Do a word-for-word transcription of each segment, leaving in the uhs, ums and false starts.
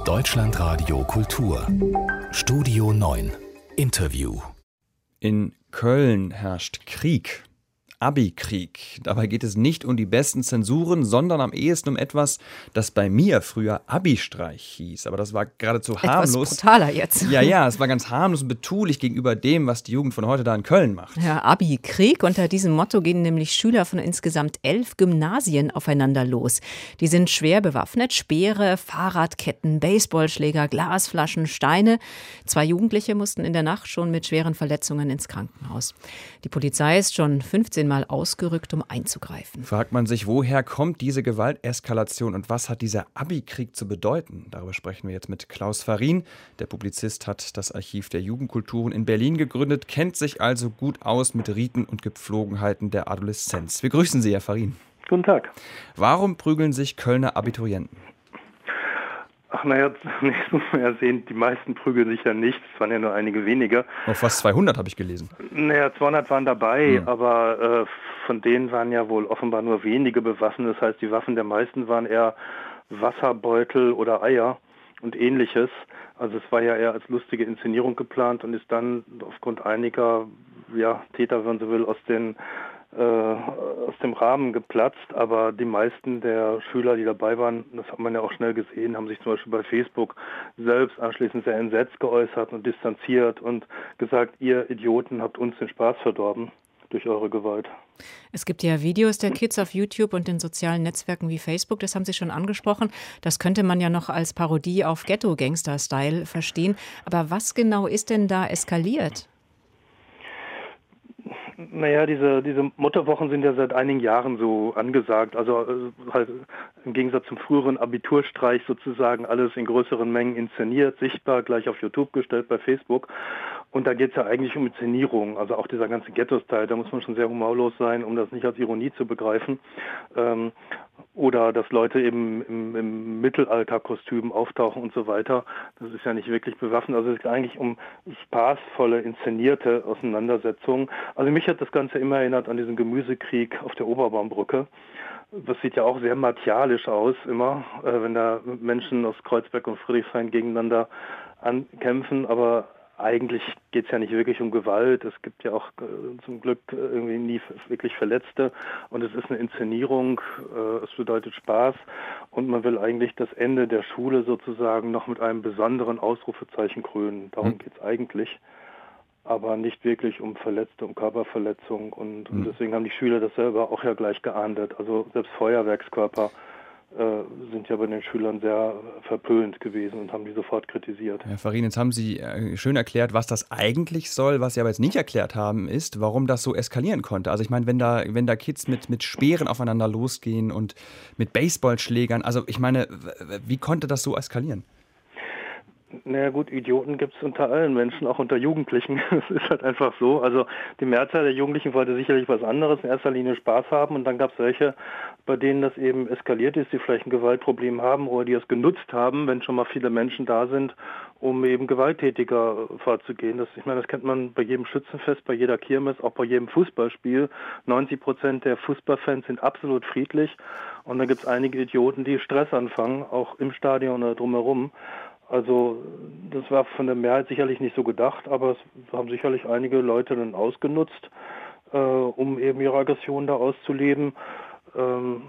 Deutschlandradio Kultur. Studio neun. Interview. In Köln herrscht Krieg. Abi-Krieg. Dabei geht es nicht um die besten Zensuren, sondern am ehesten um etwas, das bei mir früher Abi-Streich hieß. Aber das war geradezu harmlos. Etwas brutaler jetzt. Ja, ja, es war ganz harmlos und betulich gegenüber dem, was die Jugend von heute da in Köln macht. Ja, Abi-Krieg. Unter diesem Motto gehen nämlich Schüler von insgesamt elf Gymnasien aufeinander los. Die sind schwer bewaffnet. Speere, Fahrradketten, Baseballschläger, Glasflaschen, Steine. Zwei Jugendliche mussten in der Nacht schon mit schweren Verletzungen ins Krankenhaus. Die Polizei ist schon fünfzehn Mal ausgerückt, um einzugreifen. Fragt man sich, woher kommt diese Gewalteskalation und was hat dieser Abi-Krieg zu bedeuten? Darüber sprechen wir jetzt mit Klaus Farin. Der Publizist hat das Archiv der Jugendkulturen in Berlin gegründet, kennt sich also gut aus mit Riten und Gepflogenheiten der Adoleszenz. Wir grüßen Sie, Herr Farin. Guten Tag. Warum prügeln sich Kölner Abiturienten? Ach naja, zunächst muss man ja sehen, die meisten prügeln sich ja nicht, es waren ja nur einige wenige. Noch fast zweihundert habe ich gelesen. Naja, zweihundert waren dabei, Hm. aber äh, von denen waren ja wohl offenbar nur wenige bewaffnet. Das heißt, die Waffen der meisten waren eher Wasserbeutel oder Eier und ähnliches. Also es war ja eher als lustige Inszenierung geplant und ist dann aufgrund einiger ja, Täter, wenn man so will, aus den Äh, aus dem Rahmen geplatzt, aber die meisten der Schüler, die dabei waren, das hat man ja auch schnell gesehen, haben sich zum Beispiel bei Facebook selbst anschließend sehr entsetzt geäußert und distanziert und gesagt, ihr Idioten habt uns den Spaß verdorben durch eure Gewalt. Es gibt ja Videos der Kids auf YouTube und in sozialen Netzwerken wie Facebook, das haben Sie schon angesprochen. Das könnte man ja noch als Parodie auf Ghetto-Gangster-Style verstehen. Aber was genau ist denn da eskaliert? Naja, diese, diese Mottowochen sind ja seit einigen Jahren so angesagt. Also äh, halt im Gegensatz zum früheren Abiturstreich sozusagen alles in größeren Mengen inszeniert, sichtbar, gleich auf YouTube gestellt bei Facebook. Und da geht es ja eigentlich um Inszenierung, also auch dieser ganze Ghetto-Style, da muss man schon sehr humorlos sein, um das nicht als Ironie zu begreifen. Ähm, oder dass Leute eben im, im Mittelalterkostüm auftauchen und so weiter. Das ist ja nicht wirklich bewaffnet. Also es geht eigentlich um spaßvolle, inszenierte Auseinandersetzungen. Also mich hat das Ganze immer erinnert an diesen Gemüsekrieg auf der Oberbaumbrücke. Das sieht ja auch sehr martialisch aus immer, äh, wenn da Menschen aus Kreuzberg und Friedrichshain gegeneinander ankämpfen, aber eigentlich geht es ja nicht wirklich um Gewalt. Es gibt ja auch äh, zum Glück äh, irgendwie nie wirklich Verletzte. Und es ist eine Inszenierung, äh, es bedeutet Spaß. Und man will eigentlich das Ende der Schule sozusagen noch mit einem besonderen Ausrufezeichen krönen. Darum hm. geht es eigentlich. Aber nicht wirklich um Verletzte, um Körperverletzung. Und, hm. und deswegen haben die Schüler das selber auch ja gleich geahndet. Also selbst Feuerwerkskörper äh, sind ja bei den Schülern sehr verpönt gewesen und haben die sofort kritisiert. Herr Farin, jetzt haben Sie äh, schön erklärt, was das eigentlich soll. Was Sie aber jetzt nicht erklärt haben, ist, warum das so eskalieren konnte. Also ich meine, wenn da, wenn da Kids mit, mit Speeren aufeinander losgehen und mit Baseballschlägern, also ich meine, wie konnte das so eskalieren? Naja gut, Idioten gibt es unter allen Menschen, auch unter Jugendlichen. Es ist halt einfach so. Also die Mehrzahl der Jugendlichen wollte sicherlich was anderes, in erster Linie Spaß haben. Und dann gab es welche, bei denen das eben eskaliert ist, die vielleicht ein Gewaltproblem haben oder die es genutzt haben, wenn schon mal viele Menschen da sind, um eben gewalttätiger vorzugehen. Das, ich meine, das kennt man bei jedem Schützenfest, bei jeder Kirmes, auch bei jedem Fußballspiel. neunzig Prozent der Fußballfans sind absolut friedlich. Und dann gibt es einige Idioten, die Stress anfangen, auch im Stadion oder drumherum. Also das war von der Mehrheit sicherlich nicht so gedacht, aber es haben sicherlich einige Leute dann ausgenutzt, äh, um eben ihre Aggression da auszuleben. Ähm,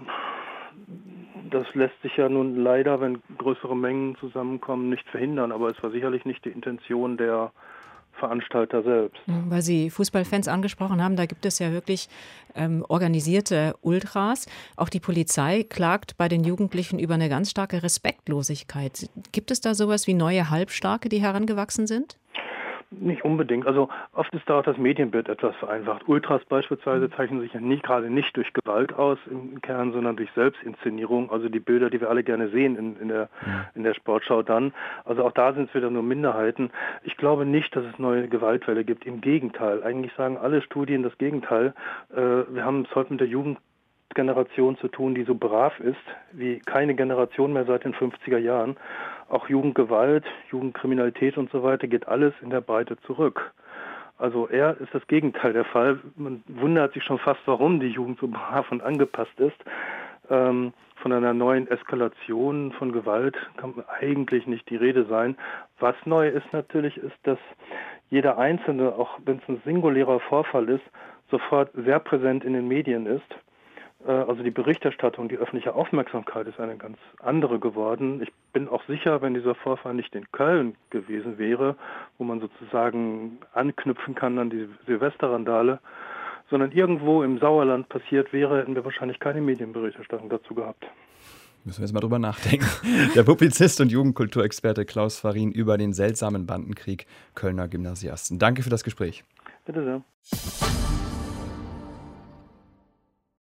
das lässt sich ja nun leider, wenn größere Mengen zusammenkommen, nicht verhindern, aber es war sicherlich nicht die Intention der Veranstalter selbst. Weil Sie Fußballfans angesprochen haben, da gibt es ja wirklich ähm, organisierte Ultras. Auch die Polizei klagt bei den Jugendlichen über eine ganz starke Respektlosigkeit. Gibt es da sowas wie neue Halbstarke, die herangewachsen sind? Nicht unbedingt. Also oft ist da auch das Medienbild etwas vereinfacht. Ultras beispielsweise zeichnen sich ja nicht gerade nicht durch Gewalt aus im Kern, sondern durch Selbstinszenierung. Also die Bilder, die wir alle gerne sehen in, in der in der Sportschau dann. Also auch da sind es wieder nur Minderheiten. Ich glaube nicht, dass es neue Gewaltwelle gibt. Im Gegenteil. Eigentlich sagen alle Studien das Gegenteil. Äh, wir haben es heute mit der Jugendgeneration zu tun, die so brav ist wie keine Generation mehr seit den fünfziger Jahren. Auch Jugendgewalt, Jugendkriminalität und so weiter geht alles in der Breite zurück. Also eher ist das Gegenteil der Fall. Man wundert sich schon fast, warum die Jugend so brav und angepasst ist. Ähm, von einer neuen Eskalation von Gewalt kann eigentlich nicht die Rede sein. Was neu ist natürlich, ist, dass jeder Einzelne, auch wenn es ein singulärer Vorfall ist, sofort sehr präsent in den Medien ist. Also die Berichterstattung, die öffentliche Aufmerksamkeit ist eine ganz andere geworden. Ich bin auch sicher, wenn dieser Vorfall nicht in Köln gewesen wäre, wo man sozusagen anknüpfen kann an die Silvesterrandale, sondern irgendwo im Sauerland passiert wäre, hätten wir wahrscheinlich keine Medienberichterstattung dazu gehabt. Müssen wir jetzt mal drüber nachdenken. Der Publizist und Jugendkulturexperte Klaus Farin über den seltsamen Bandenkrieg Kölner Gymnasiasten. Danke für das Gespräch. Bitte sehr.